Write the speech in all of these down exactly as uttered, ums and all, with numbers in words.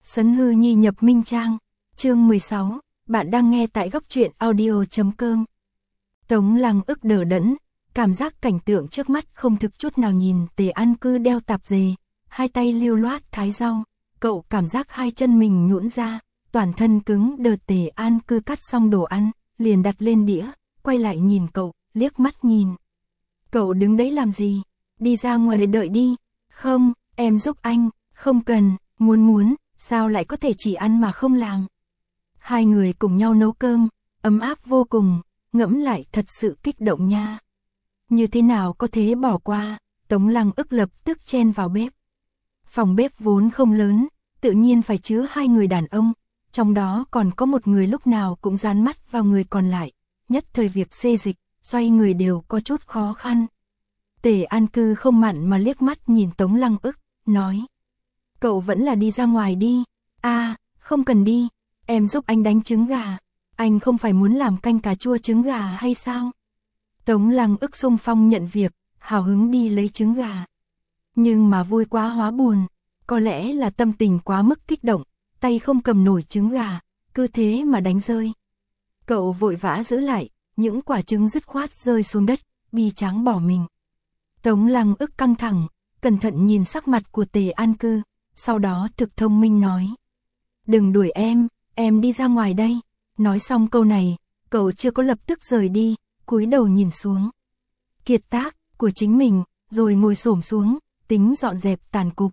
Sấn hư nhi nhập minh trang, chương mười sáu, bạn đang nghe tại góc truyện audio.com. Tống Lăng ức đờ đẫn, cảm giác cảnh tượng trước mắt không thực chút nào. Nhìn Tề An Cư đeo tạp dề, hai tay lưu loát thái rau, cậu cảm giác hai chân mình nhũn ra, toàn thân cứng đờ. Tề An Cư cắt xong đồ ăn, liền đặt lên đĩa, quay lại nhìn cậu, liếc mắt nhìn. Cậu đứng đấy làm gì? Đi ra ngoài để đợi đi. Không, em giúp anh. Không cần, muốn muốn, sao lại có thể chỉ ăn mà không làm? Hai người cùng nhau nấu cơm, ấm áp vô cùng, ngẫm lại thật sự kích động nha. Như thế nào có thể bỏ qua? Tống Lăng ức lập tức chen vào bếp. Phòng bếp vốn không lớn, tự nhiên phải chứa hai người đàn ông, trong đó còn có một người lúc nào cũng dán mắt vào người còn lại, nhất thời việc xê dịch, xoay người đều có chút khó khăn. Tề An Cư không mặn mà liếc mắt nhìn Tống Lăng ức, nói: cậu vẫn là đi ra ngoài đi. À, không cần đi, em giúp anh đánh trứng gà. Anh không phải muốn làm canh cà chua trứng gà hay sao? Tống Lăng ức xung phong nhận việc, hào hứng đi lấy trứng gà. Nhưng mà vui quá hóa buồn, có lẽ là tâm tình quá mức kích động, tay không cầm nổi trứng gà, cứ thế mà đánh rơi. Cậu vội vã giữ lại, những quả trứng dứt khoát rơi xuống đất, bi tráng bỏ mình. Tống Lăng ức căng thẳng, cẩn thận nhìn sắc mặt của Tề An Cư, sau đó thực thông minh nói: đừng đuổi em, em đi ra ngoài đây. Nói xong câu này, cậu chưa có lập tức rời đi, cúi đầu nhìn xuống kiệt tác của chính mình, rồi ngồi xổm xuống, tính dọn dẹp tàn cục.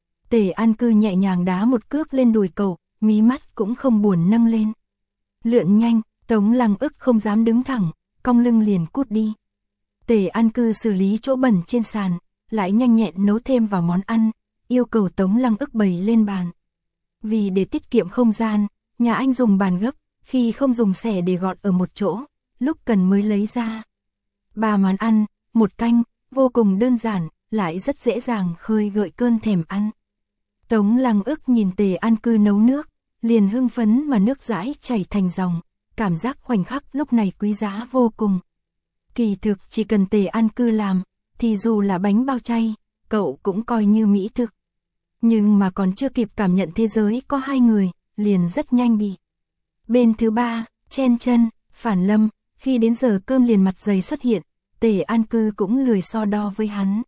Tề An Cư nhẹ nhàng đá một cước lên đùi cậu, mí mắt cũng không buồn nâng lên. Lượn nhanh, Tống Lăng ức không dám đứng thẳng, cong lưng liền cút đi. Tề An Cư xử lý chỗ bẩn trên sàn, lại nhanh nhẹn nấu thêm vào món ăn, yêu cầu Tống Lăng ức bày lên bàn. Vì để tiết kiệm không gian, nhà anh dùng bàn gấp, khi không dùng xẻ để gọn ở một chỗ, lúc cần mới lấy ra. Ba món ăn, một canh, vô cùng đơn giản, lại rất dễ dàng khơi gợi cơn thèm ăn. Tống Lăng ức nhìn Tề An Cư nấu nước, liền hưng phấn mà nước dãi chảy thành dòng, cảm giác khoảnh khắc lúc này quý giá vô cùng. Kỳ thực chỉ cần Tề An Cư làm, thì dù là bánh bao chay, cậu cũng coi như mỹ thực. Nhưng mà còn chưa kịp cảm nhận thế giới có hai người, liền rất nhanh bị. Bên thứ ba, chen chân, Phản Lâm, khi đến giờ cơm liền mặt dày xuất hiện, Tề An Cư cũng lười so đo với hắn.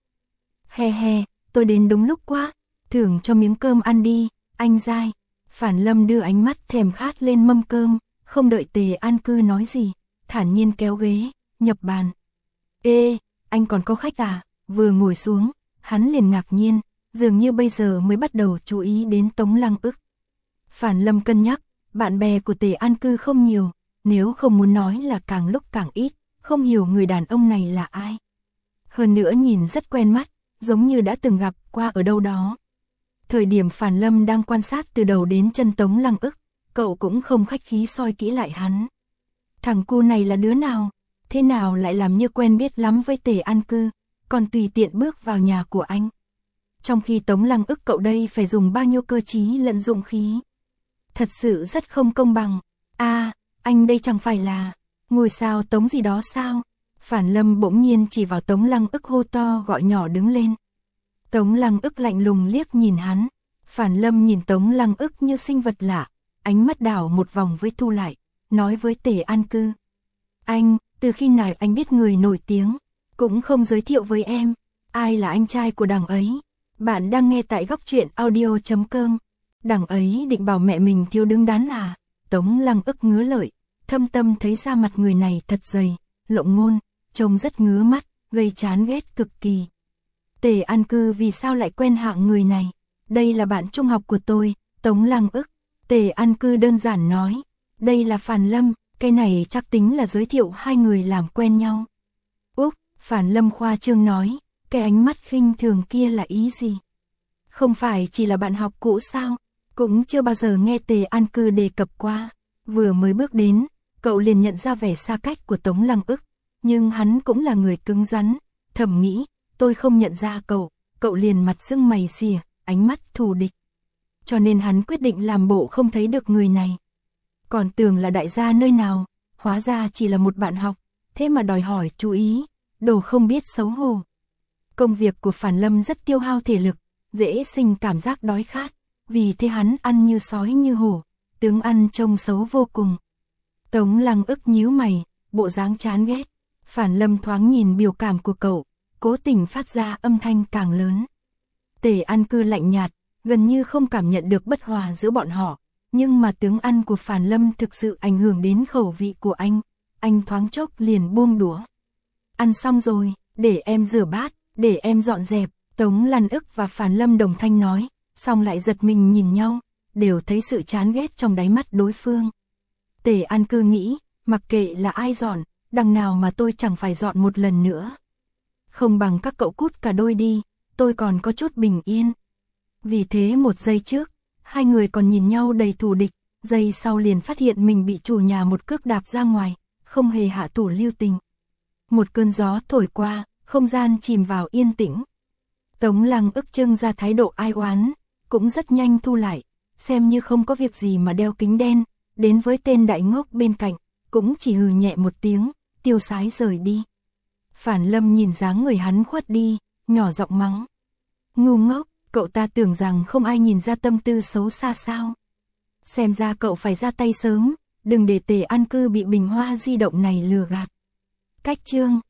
He he, tôi đến đúng lúc quá, thưởng cho miếng cơm ăn đi, anh dai. Phản Lâm đưa ánh mắt thèm khát lên mâm cơm, không đợi Tề An Cư nói gì, thản nhiên kéo ghế, nhập bàn. Ê, anh còn có khách à? Vừa ngồi xuống, hắn liền ngạc nhiên, dường như bây giờ mới bắt đầu chú ý đến Tống Lăng ức. Phản Lâm cân nhắc, bạn bè của Tề An Cư không nhiều, nếu không muốn nói là càng lúc càng ít, không hiểu người đàn ông này là ai. Hơn nữa nhìn rất quen mắt, giống như đã từng gặp qua ở đâu đó. Thời điểm Phản Lâm đang quan sát từ đầu đến chân Tống Lăng ức, cậu cũng không khách khí soi kỹ lại hắn. Thằng cu này là đứa nào? Thế nào lại làm như quen biết lắm với Tề An Cư, còn tùy tiện bước vào nhà của anh. Trong khi Tống Lăng ức cậu đây phải dùng bao nhiêu cơ trí lẫn dụng khí. Thật sự rất không công bằng. À, anh đây chẳng phải là ngôi sao Tống gì đó sao? Phản Lâm bỗng nhiên chỉ vào Tống Lăng ức hô to gọi nhỏ đứng lên. Tống Lăng ức lạnh lùng liếc nhìn hắn. Phản Lâm nhìn Tống Lăng ức như sinh vật lạ, ánh mắt đảo một vòng với thu lại, nói với Tề An Cư: anh, từ khi nào anh biết người nổi tiếng, cũng không giới thiệu với em, ai là anh trai của đằng ấy? Bạn đang nghe tại góc truyện audio.com. Đằng ấy định bảo mẹ mình thiếu đứng đắn à? Tống Lăng ức ngứa lợi, thâm tâm thấy da mặt người này thật dày, lộng ngôn, trông rất ngứa mắt, gây chán ghét cực kỳ. Tề An Cư vì sao lại quen hạng người này? Đây là bạn trung học của tôi, Tống Lăng ức. Tề An Cư đơn giản nói, đây là Phản Lâm, cái này chắc tính là giới thiệu hai người làm quen nhau. Úc, Phản Lâm khoa trương nói, cái ánh mắt khinh thường kia là ý gì? Không phải chỉ là bạn học cũ sao? Cũng chưa bao giờ nghe Tề An Cư đề cập qua. Vừa mới bước đến, cậu liền nhận ra vẻ xa cách của Tống Lăng ức, nhưng hắn cũng là người cứng rắn, thầm nghĩ, tôi không nhận ra cậu, cậu liền mặt sưng mày xìa, ánh mắt thù địch. Cho nên hắn quyết định làm bộ không thấy được người này. Còn tưởng là đại gia nơi nào, hóa ra chỉ là một bạn học, thế mà đòi hỏi chú ý, đồ không biết xấu hổ. Công việc của Phản Lâm rất tiêu hao thể lực, dễ sinh cảm giác đói khát, vì thế hắn ăn như sói như hổ, tướng ăn trông xấu vô cùng. Tống Lăng ức nhíu mày, bộ dáng chán ghét. Phản Lâm thoáng nhìn biểu cảm của cậu, cố tình phát ra âm thanh càng lớn. Tề An Cư lạnh nhạt, gần như không cảm nhận được bất hòa giữa bọn họ, nhưng mà tướng ăn của Phản Lâm thực sự ảnh hưởng đến khẩu vị của anh, anh thoáng chốc liền buông đũa. Ăn xong rồi, để em rửa bát, để em dọn dẹp, Tống Lan ức và Phản Lâm đồng thanh nói, xong lại giật mình nhìn nhau, đều thấy sự chán ghét trong đáy mắt đối phương. Tề An Cư nghĩ, mặc kệ là ai dọn, đằng nào mà tôi chẳng phải dọn một lần nữa. Không bằng các cậu cút cả đôi đi, tôi còn có chút bình yên. Vì thế một giây trước, hai người còn nhìn nhau đầy thù địch, giây sau liền phát hiện mình bị chủ nhà một cước đạp ra ngoài, không hề hạ thủ lưu tình. Một cơn gió thổi qua, không gian chìm vào yên tĩnh. Tống Lăng ức trưng ra thái độ ai oán, cũng rất nhanh thu lại, xem như không có việc gì mà đeo kính đen, đến với tên đại ngốc bên cạnh, cũng chỉ hừ nhẹ một tiếng, tiêu sái rời đi. Phản Lâm nhìn dáng người hắn khuất đi, nhỏ giọng mắng. Ngu ngốc, cậu ta tưởng rằng không ai nhìn ra tâm tư xấu xa sao. Xem ra cậu phải ra tay sớm, đừng để Tề An Cư bị bình hoa di động này lừa gạt. Cách chương